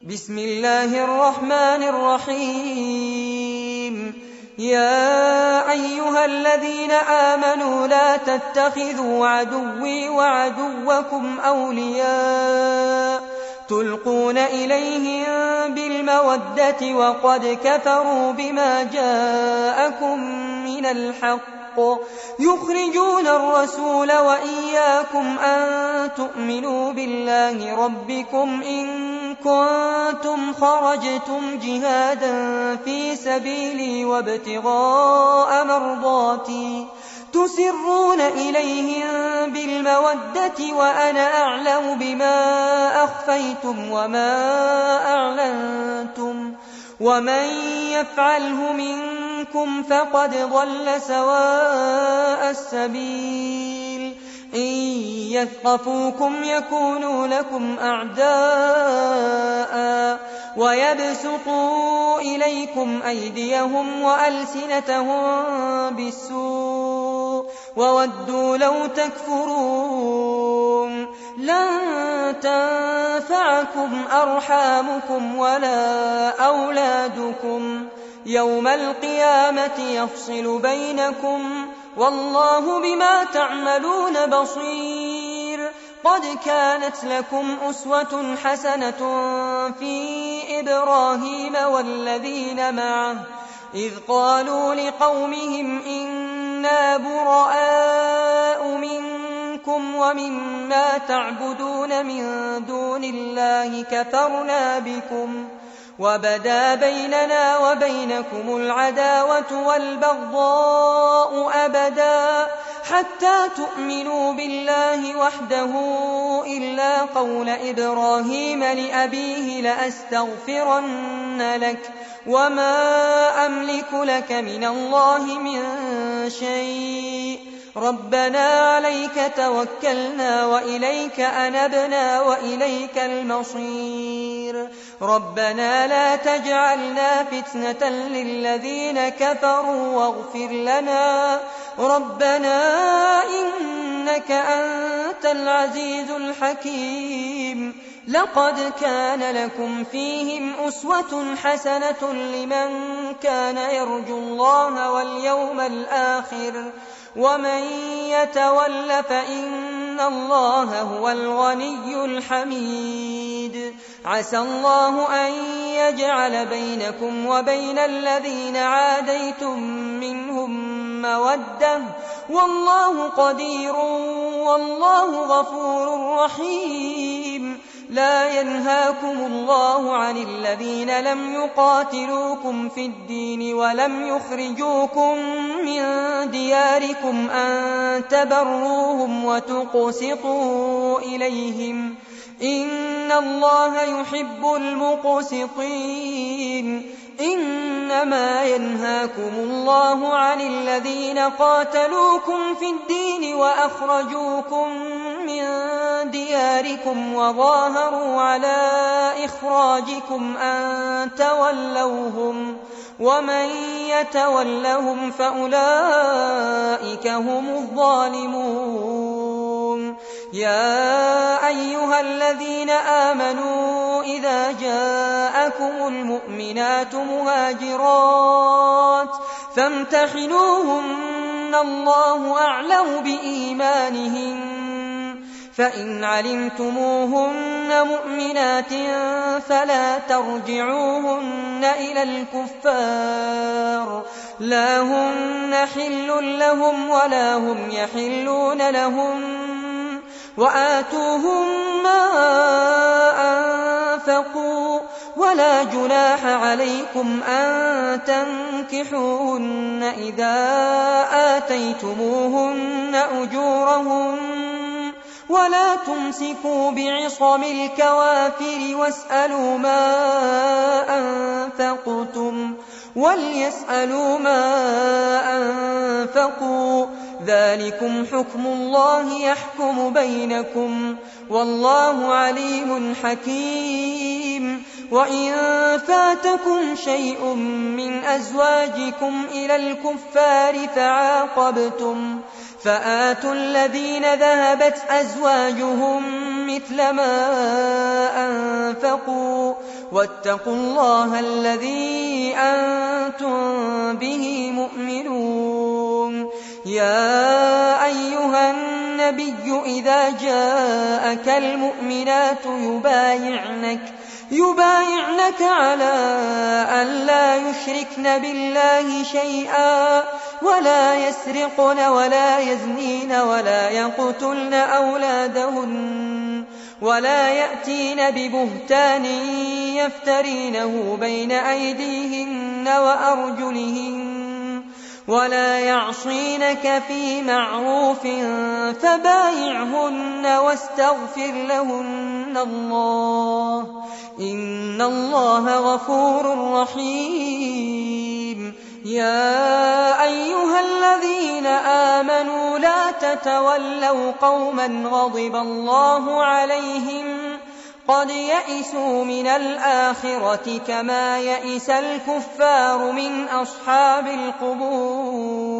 بسم الله الرحمن الرحيم. يا أيها الذين آمنوا لا تتخذوا عدوي وعدوكم أولياء تلقون إليهم بالمودة وقد كفروا بما جاءكم من الحق يخرجون الرسول وإياكم أن تؤمنوا بالله ربكم إن كنتم خرجتم جهادا في سبيلي وابتغاء مرضاتي تسرون إليهم بالمودة وأنا أعلم بما أخفيتم وما أعلنتم ومن يفعله منكم فقد ضل سواء السبيل. إن يثقفوكم يكونوا لكم أعداء ويبسطوا إليكم أيديهم وألسنتهم بالسوء وودوا لو تكفرون. لن تنفعكم أرحامكم ولا أولادكم يوم القيامة يفصل بينكم والله بما تعملون بصير. قد كانت لكم أسوة حسنة في إبراهيم والذين معه إذ قالوا لقومهم إنا براء منكم ومما تعبدون من دون الله كفرنا بكم وبدا بيننا وبينكم العداوة والبغضاء أبدا حتى تؤمنوا بالله وحده إلا قول إبراهيم لأبيه لأستغفرن لك وما أملك لك من الله من شيء ربنا عليك توكلنا وإليك أنبنا وإليك المصير. ربنا لا تجعلنا فتنة للذين كفروا واغفر لنا ربنا إنك أنت العزيز الحكيم. لقد كان لكم فيهم أسوة حسنة لمن كان يرجو الله واليوم الآخر ومن يتول فإن الله هو الغني الحميد. عسى الله أن يجعل بينكم وبين الذين عاديتم منهم مودة والله قدير والله غفور رحيم. لا ينهاكم الله عن الذين لم يقاتلوكم في الدين ولم يخرجوكم من دياركم أن تبروهم وتقسطوا إليهم إن الله يحب المقسطين. إنما ينهاكم الله عن الذين قاتلوكم في الدين وأخرجوكم من دياركم وظاهروا على إخراجكم أن تولوهم ومن يتولهم فأولئك هم الظالمون. يا أيها الذين آمنوا إذا جاءكم المؤمنات مهاجرات فامتحنوهن الله أعلم بإيمانهن فإن علمتموهن مؤمنات فلا ترجعوهن إلى الكفار لا هن حل لهم ولا هم يحلون لهم وآتوهم ما أنفقوا ولا جناح عليكم أن تنكحوهن إذا آتيتموهن أجورهم ولا تمسكوا بعصم الكوافر واسألوا ما أنفقتم وليسألوا ما أنفقوا ذلكم حكم الله يحكم بينكم والله عليم حكيم. وإن فاتكم شيء من أزواجكم إلى الكفار فعاقبتم فآتوا الذين ذهبت أزواجهم مثل ما أنفقوا واتقوا الله الذي أنتم به مؤمنون. يا أيها النبي إذا جاءك المؤمنات يبايعنك على أن لا يشركن بالله شيئا ولا يسرقن ولا يزنين ولا يقتلن أولادهن ولا يأتين ببهتان يفترينه بين أيديهن وأرجلهن ولا يعصينك في معروف فبايعهن واستغفر لهن الله إن الله غفور رحيم. يا أيها الذين آمنوا لا تتولوا قوما غضب الله عليهم قد يئسوا من الآخرة كما يئس الكفار من أصحاب القبور.